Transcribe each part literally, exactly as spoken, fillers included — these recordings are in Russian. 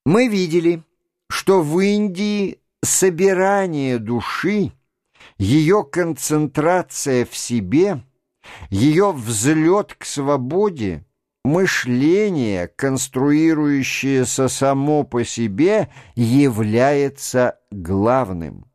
Мы видели, что в Индии собирание души, ее концентрация в себе, ее взлет к свободе, мышление, конструирующееся само по себе, является главным.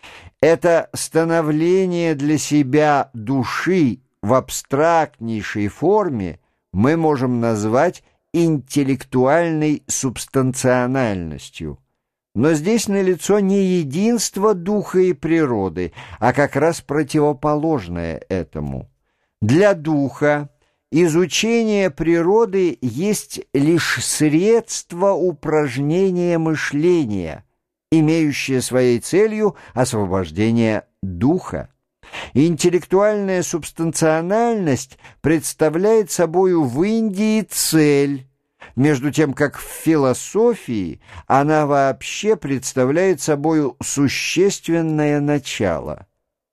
Это становление для себя души в абстрактнейшей форме мы можем назвать интеллектуальной субстанциональностью. Но здесь налицо не единство духа и природы, а как раз противоположное этому. Для духа изучение природы есть лишь средство упражнения мышления, имеющее своей целью освобождение духа. Интеллектуальная субстанциональность представляет собою в Индии цель, между тем как в философии она вообще представляет собою существенное начало.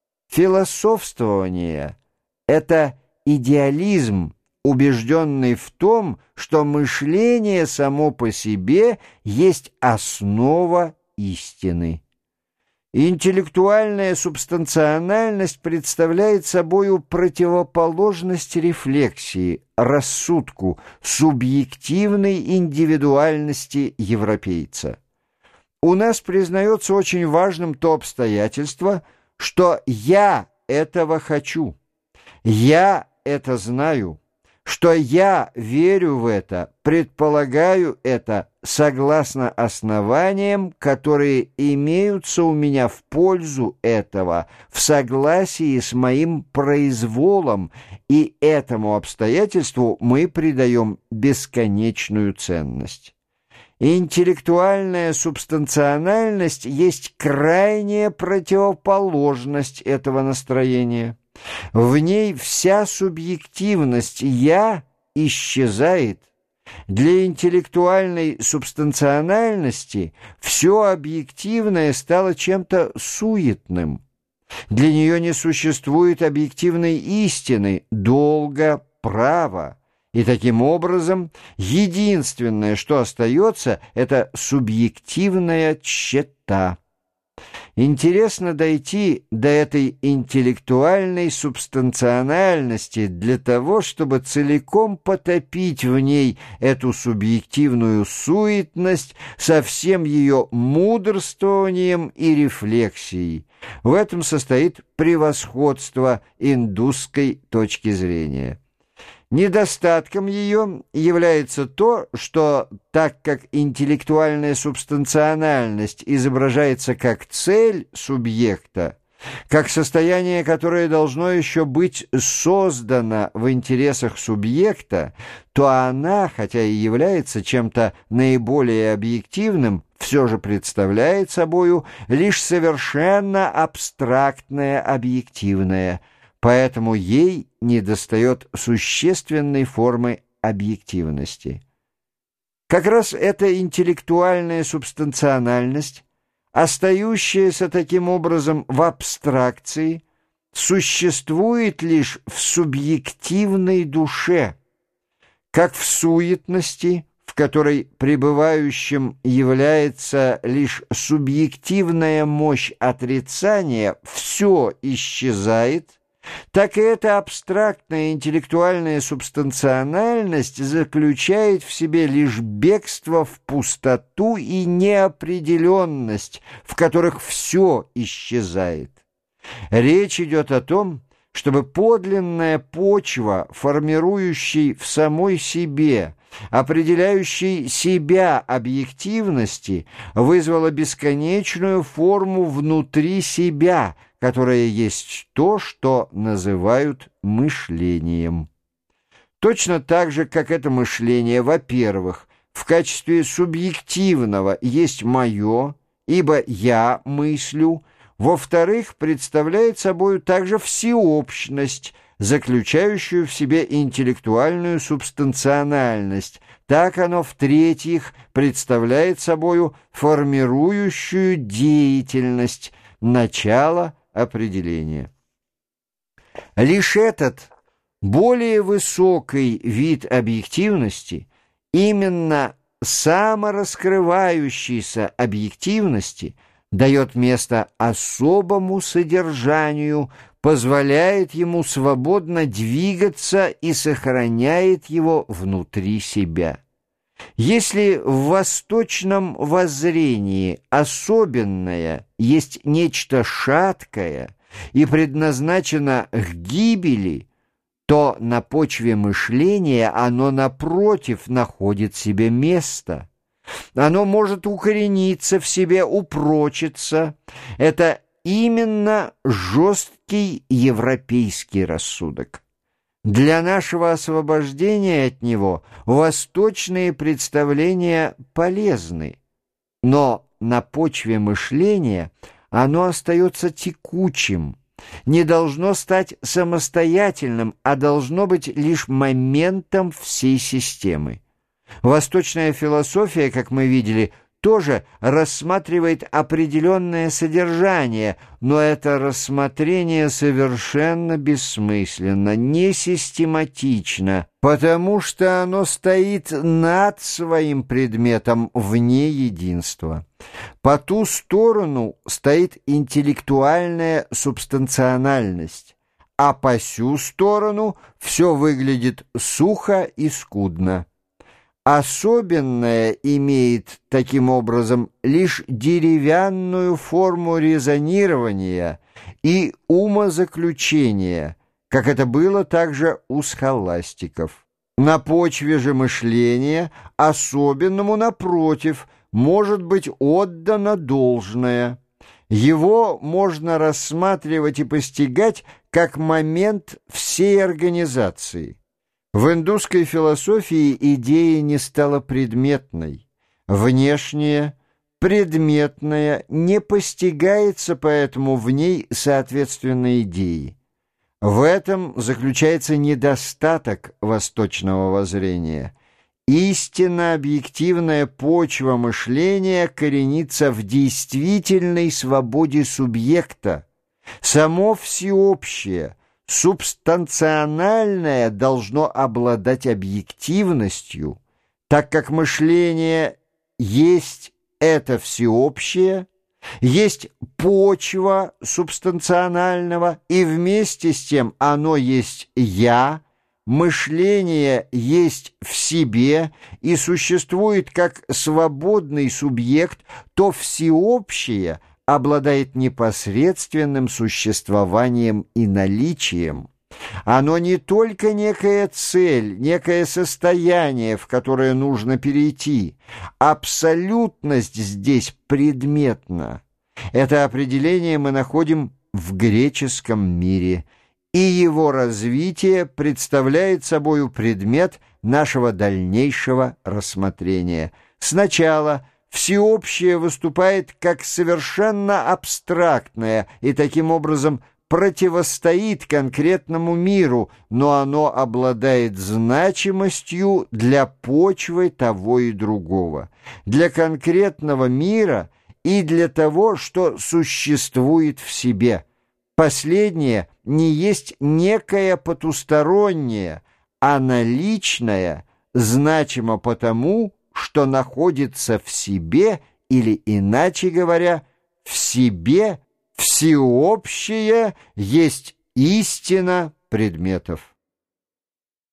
Философствование — это идеализм, убежденный в том, что мышление само по себе есть основа истины. Интеллектуальная субстанциональность представляет собою противоположность рефлексии, рассудку, субъективной индивидуальности европейца. У нас признается очень важным то обстоятельство, что «я этого хочу», «я это знаю», что я верю в это, предполагаю это, согласно основаниям, которые имеются у меня в пользу этого, в согласии с моим произволом, и этому обстоятельству мы придаем бесконечную ценность. Интеллектуальная субстанциональность есть крайняя противоположность этого настроения. В ней вся субъективность «я» исчезает. Для интеллектуальной субстанциональности все объективное стало чем-то суетным. Для нее не существует объективной истины, долга, права. И таким образом единственное, что остается, это субъективная тщета. Интересно дойти до этой интеллектуальной субстанциональности для того, чтобы целиком потопить в ней эту субъективную суетность со всем ее мудрствованием и рефлексией. В этом состоит превосходство индусской точки зрения. Недостатком ее является то, что, так как интеллектуальная субстанциональность изображается как цель субъекта, как состояние, которое должно еще быть создано в интересах субъекта, то она, хотя и является чем-то наиболее объективным, все же представляет собою лишь совершенно абстрактное объективное. Поэтому ей недостает существенной формы объективности. Как раз эта интеллектуальная субстанциональность, остающаяся таким образом в абстракции, существует лишь в субъективной душе, как в суетности, в которой пребывающим является лишь субъективная мощь отрицания, все исчезает, так и эта абстрактная интеллектуальная субстанциональность заключает в себе лишь бегство в пустоту и неопределенность, в которых все исчезает. Речь идет о том, чтобы подлинная почва, формирующей в самой себе, определяющей себя объективности, вызвала бесконечную форму внутри себя, которое есть то, что называют мышлением. Точно так же, как это мышление, во-первых, в качестве субъективного есть «моё», ибо «я мыслю», во-вторых, представляет собою также всеобщность, заключающую в себе интеллектуальную субстанциональность. Так оно, в-третьих, представляет собою формирующую деятельность, начало определения. Лишь этот более высокий вид объективности, именно самораскрывающейся объективности дает место особому содержанию, позволяет ему свободно двигаться и сохраняет его внутри себя. Если в восточном воззрении особенное есть нечто шаткое и предназначено к гибели, то на почве мышления оно, напротив, находит себе место. Оно может укорениться в себе, упрочиться. Это именно жесткий европейский рассудок. Для нашего освобождения от него восточные представления полезны, но на почве мышления оно остается текучим, не должно стать самостоятельным, а должно быть лишь моментом всей системы. Восточная философия, как мы видели, тоже рассматривает определенное содержание, но это рассмотрение совершенно бессмысленно, несистематично, потому что оно стоит над своим предметом вне единства. По ту сторону стоит интеллектуальная субстанциональность, а по сю сторону все выглядит сухо и скудно. Особенное имеет таким образом лишь деревянную форму резонирования и умозаключения, как это было также у схоластиков. На почве же мышления особенному, напротив, может быть отдано должное. Его можно рассматривать и постигать как момент всей организации. В индусской философии идея не стала предметной. Внешнее, предметное не постигается поэтому в ней соответственной идеи. В этом заключается недостаток восточного воззрения. Истинно объективная почва мышления коренится в действительной свободе субъекта. Само всеобщее, субстанциональное должно обладать объективностью, так как мышление есть это всеобщее, есть почва субстанционального, и вместе с тем оно есть «я», мышление есть в себе и существует как свободный субъект, то всеобщее обладает непосредственным существованием и наличием. Оно не только некая цель, некое состояние, в которое нужно перейти. Абсолютность здесь предметна. Это определение мы находим в греческом мире, и его развитие представляет собою предмет нашего дальнейшего рассмотрения. Сначала всеобщее выступает как совершенно абстрактное и таким образом противостоит конкретному миру, но оно обладает значимостью для почвы того и другого, для конкретного мира и для того, что существует в себе. Последнее не есть некое потустороннее, а наличное значимо потому, что находится в себе, или, иначе говоря, в себе всеобщее есть истина предметов.